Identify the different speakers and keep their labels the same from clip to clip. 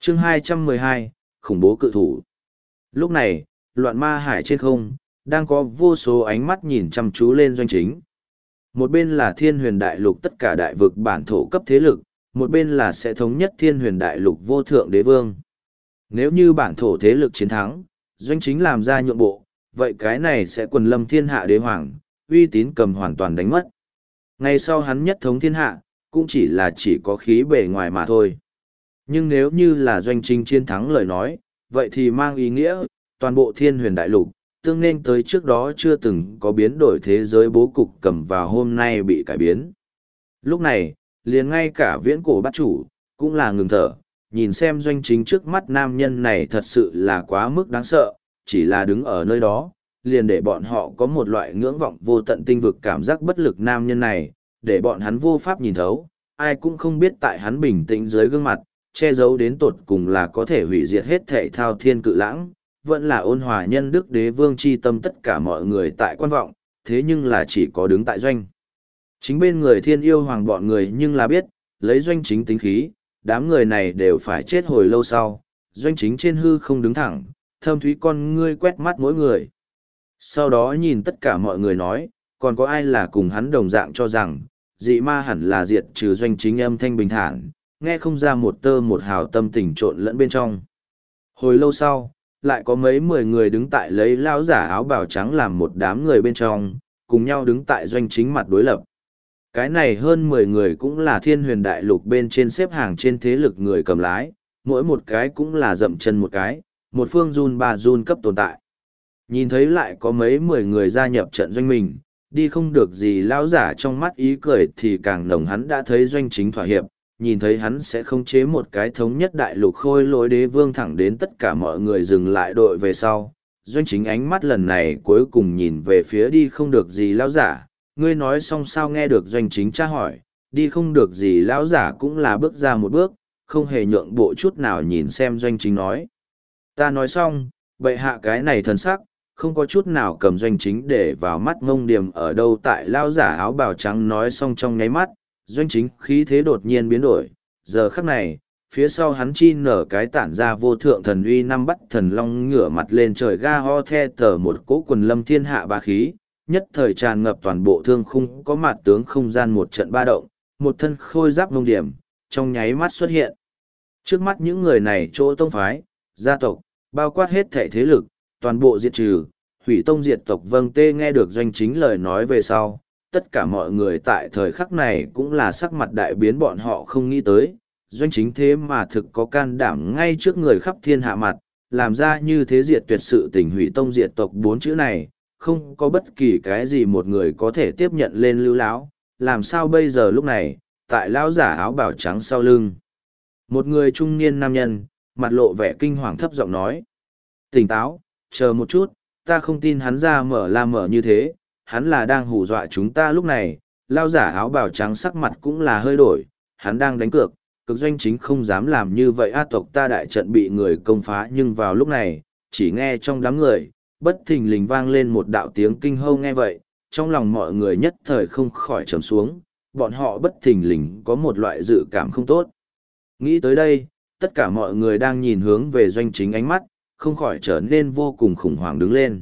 Speaker 1: Chương 212, khủng bố cự thủ. Lúc này, loạn ma hải trên không, đang có vô số ánh mắt nhìn chăm chú lên Doanh Chính. Một bên là Thiên Huyền Đại Lục tất cả đại vực bản thổ cấp thế lực, một bên là sẽ thống nhất Thiên Huyền Đại Lục vô thượng đế vương. Nếu như bản thổ thế lực chiến thắng, Doanh Chính làm ra nhượng bộ, vậy cái này sẽ quần lâm thiên hạ đế hoàng, uy tín cầm hoàn toàn đánh mất. Ngày sau hắn nhất thống thiên hạ, cũng chỉ có khí bề ngoài mà thôi. Nhưng nếu như là Doanh Chính chiến thắng lời nói, vậy thì mang ý nghĩa, toàn bộ Thiên Huyền Đại Lục, tương nên tới trước đó chưa từng có biến đổi thế giới bố cục cầm vào hôm nay bị cải biến. Lúc này, liền ngay cả viễn cổ bát chủ, cũng là ngừng thở, nhìn xem Doanh Chính trước mắt nam nhân này thật sự là quá mức đáng sợ, chỉ là đứng ở nơi đó, liền để bọn họ có một loại ngưỡng vọng vô tận tinh vực cảm giác bất lực nam nhân này, để bọn hắn vô pháp nhìn thấu, ai cũng không biết tại hắn bình tĩnh dưới gương mặt, che giấu đến tột cùng là có thể hủy diệt hết thảy thao thiên cự lãng, vẫn là ôn hòa nhân đức đế vương chi tâm tất cả mọi người tại quan vọng, thế nhưng là chỉ có đứng tại Doanh. Chính bên người thiên yêu hoàng bọn người nhưng là biết, lấy Doanh Chính tính khí, đám người này đều phải chết hồi lâu sau, Doanh Chính trên hư không đứng thẳng, thâm thúy con ngươi quét mắt mỗi người. Sau đó nhìn tất cả mọi người nói, còn có ai là cùng hắn đồng dạng cho rằng, dị ma hẳn là diệt trừ Doanh Chính âm thanh bình thản, nghe không ra một tơ một hào tâm tình trộn lẫn bên trong. Hồi lâu sau, lại có mấy 10 người đứng tại lấy lao giả áo bào trắng làm một đám người bên trong, cùng nhau đứng tại Doanh Chính mặt đối lập. Cái này hơn 10 người cũng là Thiên Huyền Đại Lục bên trên xếp hàng trên thế lực người cầm lái, mỗi một cái cũng là dậm chân một cái, một phương run ba run cấp tồn tại. Nhìn thấy lại có mấy 10 người gia nhập trận Doanh mình, đi không được gì lão giả trong mắt ý cười thì càng nồng hắn đã thấy Doanh Chính thỏa hiệp, nhìn thấy hắn sẽ khống chế một cái thống nhất đại lục khôi lỗi đế vương thẳng đến tất cả mọi người dừng lại đội về sau. Doanh Chính ánh mắt lần này cuối cùng nhìn về phía đi không được gì lão giả, ngươi nói xong sao nghe được Doanh Chính tra hỏi, đi không được gì lão giả cũng là bước ra một bước, không hề nhượng bộ chút nào nhìn xem Doanh Chính nói. Ta nói xong, bệ hạ cái này thần sắc, không có chút nào cầm Doanh Chính để vào mắt ngông điểm ở đâu tại lão giả áo bào trắng nói xong trong nháy mắt, Doanh Chính khí thế đột nhiên biến đổi, giờ khắc này, phía sau hắn chi nở cái tản ra vô thượng thần uy năm bắt thần long ngửa mặt lên trời ga ho the tờ một cỗ quần lâm thiên hạ bá khí, nhất thời tràn ngập toàn bộ thương khung có mặt tướng không gian một trận ba động, một thân khôi giáp ngông điểm, trong nháy mắt xuất hiện. Trước mắt những người này chỗ tông phái, gia tộc, bao quát hết thể thế lực, toàn bộ diệt trừ, hủy tông diệt tộc vâng tê nghe được Doanh Chính lời nói về sau. Tất cả mọi người tại thời khắc này cũng là sắc mặt đại biến bọn họ không nghĩ tới, Doanh Chính thế mà thực có can đảm ngay trước người khắp thiên hạ mặt, làm ra như thế diệt tuyệt sự tình hủy tông diệt tộc 4 chữ này, không có bất kỳ cái gì một người có thể tiếp nhận lên lưu lão, làm sao bây giờ lúc này, tại lão giả áo bào trắng sau lưng. Một người trung niên nam nhân, mặt lộ vẻ kinh hoàng thấp giọng nói, tỉnh táo, chờ một chút, ta không tin hắn ra mở như thế. Hắn là đang hù dọa chúng ta lúc này, lao giả áo bào trắng sắc mặt cũng là hơi đổi, hắn đang đánh cược, cực Doanh Chính không dám làm như vậy tộc ta đại trận bị người công phá nhưng vào lúc này, chỉ nghe trong đám người, bất thình lình vang lên một đạo tiếng kinh hâu nghe vậy, trong lòng mọi người nhất thời không khỏi trầm xuống, bọn họ bất thình lình có một loại dự cảm không tốt. Nghĩ tới đây, tất cả mọi người đang nhìn hướng về Doanh Chính ánh mắt, không khỏi trở nên vô cùng khủng hoảng đứng lên.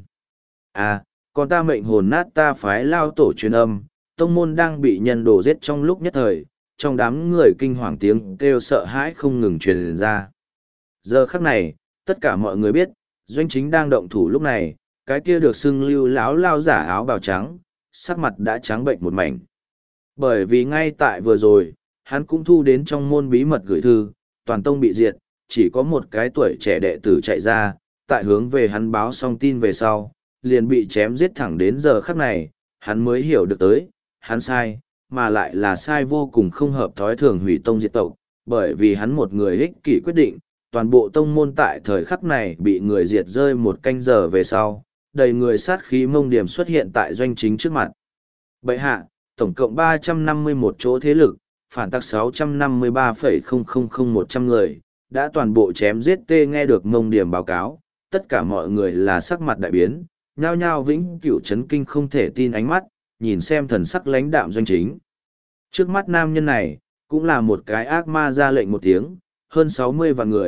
Speaker 1: Còn ta mệnh hồn nát ta phái lao tổ truyền âm, tông môn đang bị nhân đổ giết trong lúc nhất thời, trong đám người kinh hoàng tiếng kêu sợ hãi không ngừng truyền ra. Giờ khắc này, tất cả mọi người biết, Doanh Chính đang động thủ lúc này, cái kia được xưng lưu lão lao giả áo bào trắng, sắc mặt đã trắng bệnh một mảnh. Bởi vì ngay tại vừa rồi, hắn cũng thu đến trong môn bí mật gửi thư, toàn tông bị diệt, chỉ có một cái tuổi trẻ đệ tử chạy ra, tại hướng về hắn báo xong tin về sau, liền bị chém giết thẳng đến giờ khắc này, hắn mới hiểu được tới, hắn sai, mà lại là sai vô cùng không hợp thói thường hủy tông diệt tộc, bởi vì hắn một người ích kỷ quyết định, toàn bộ tông môn tại thời khắc này bị người diệt rơi một canh giờ về sau, đầy người sát khí mông điểm xuất hiện tại Doanh Chính trước mặt. Bệ hạ, tổng cộng 351 chỗ thế lực, phản tắc 653,000100 người, đã toàn bộ chém giết tê nghe được mông điểm báo cáo, tất cả mọi người là sắc mặt đại biến, nhao nhao vĩnh cửu chấn kinh không thể tin ánh mắt, nhìn xem thần sắc lãnh đạm Doanh Chính. Trước mắt nam nhân này, cũng là một cái ác ma ra lệnh một tiếng, hơn 60 vạn người,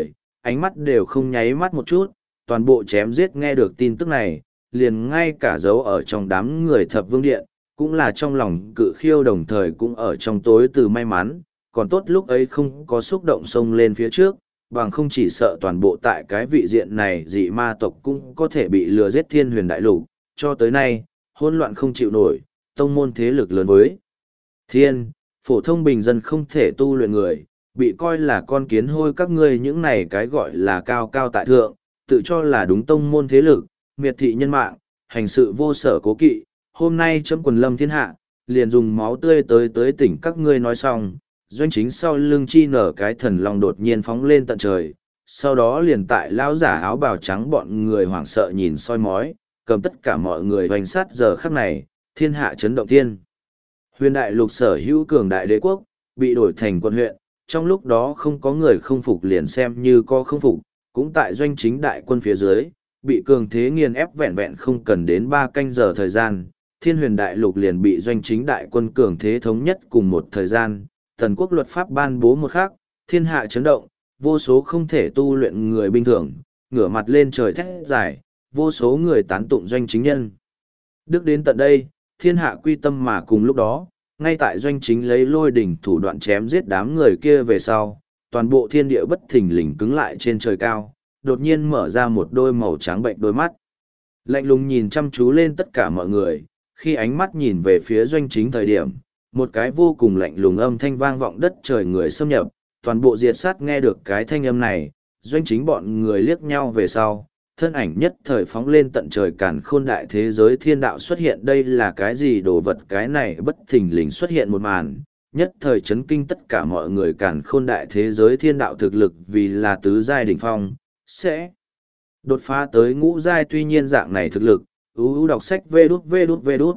Speaker 1: ánh mắt đều không nháy mắt một chút, toàn bộ chém giết nghe được tin tức này, liền ngay cả dấu ở trong đám người thập vương điện, cũng là trong lòng cự khiêu đồng thời cũng ở trong tối từ may mắn, còn tốt lúc ấy không có xúc động xông lên phía trước, bằng không chỉ sợ toàn bộ tại cái vị diện này dị ma tộc cũng có thể bị lừa giết thiên huyền đại lục, cho tới nay, hỗn loạn không chịu nổi, tông môn thế lực lớn với thiên, phổ thông bình dân không thể tu luyện người, bị coi là con kiến hôi các ngươi những này cái gọi là cao cao tại thượng, tự cho là đúng tông môn thế lực, miệt thị nhân mạng, hành sự vô sở cố kỵ, hôm nay chấm quần lâm thiên hạ, liền dùng máu tươi tới tỉnh các ngươi nói xong, doanh chính sau lưng chi nở cái thần long đột nhiên phóng lên tận trời, sau đó liền tại lão giả áo bào trắng bọn người hoảng sợ nhìn soi mói, cầm tất cả mọi người hoành sát giờ khắc này, thiên hạ chấn động thiên. Huyền đại lục sở hữu cường đại đế quốc, bị đổi thành quân huyện, trong lúc đó không có người không phục liền xem như có không phục, cũng tại doanh chính đại quân phía dưới, bị cường thế nghiền ép vẹn vẹn không cần đến 3 canh giờ thời gian, thiên huyền đại lục liền bị doanh chính đại quân cường thế thống nhất cùng một thời gian, thần quốc luật pháp ban bố một khắc, thiên hạ chấn động, vô số không thể tu luyện người bình thường, ngửa mặt lên trời thét giải, vô số người tán tụng doanh chính nhân. Đức đến tận đây, thiên hạ quy tâm mà cùng lúc đó, ngay tại doanh chính lấy lôi đỉnh thủ đoạn chém giết đám người kia về sau, toàn bộ thiên địa bất thình lình cứng lại trên trời cao, đột nhiên mở ra một đôi màu trắng bệnh đôi mắt. Lạnh lùng nhìn chăm chú lên tất cả mọi người, khi ánh mắt nhìn về phía doanh chính thời điểm, một cái vô cùng lạnh lùng âm thanh vang vọng đất trời người xâm nhập, toàn bộ diệt sát nghe được cái thanh âm này, doanh chính bọn người liếc nhau về sau, thân ảnh nhất thời phóng lên tận trời càn khôn đại thế giới thiên đạo xuất hiện đây là cái gì đồ vật cái này bất thình lình xuất hiện một màn, nhất thời chấn kinh tất cả mọi người càn khôn đại thế giới thiên đạo thực lực vì là tứ giai đỉnh phong, sẽ đột phá tới ngũ giai tuy nhiên dạng này thực lực, đọc sách vê đút,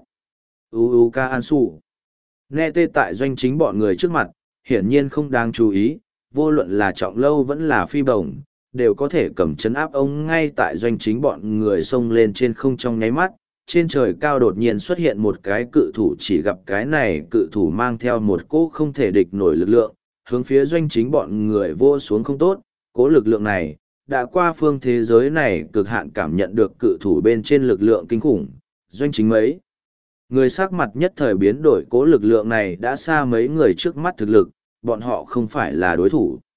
Speaker 1: ca an su. Nghe tê tại doanh chính bọn người trước mặt, hiển nhiên không đáng chú ý, vô luận là trọng lâu vẫn là phi bổng, đều có thể cầm chấn áp ông ngay tại doanh chính bọn người xông lên trên không trong nháy mắt. Trên trời cao đột nhiên xuất hiện một cái cự thủ chỉ gặp cái này cự thủ mang theo một cỗ không thể địch nổi lực lượng, hướng phía doanh chính bọn người vô xuống không tốt, cỗ lực lượng này, đã qua phương thế giới này cực hạn cảm nhận được cự thủ bên trên lực lượng kinh khủng, doanh chính mấy. Người sắc mặt nhất thời biến đổi cố lực lượng này đã xa mấy người trước mắt thực lực, bọn họ không phải là đối thủ.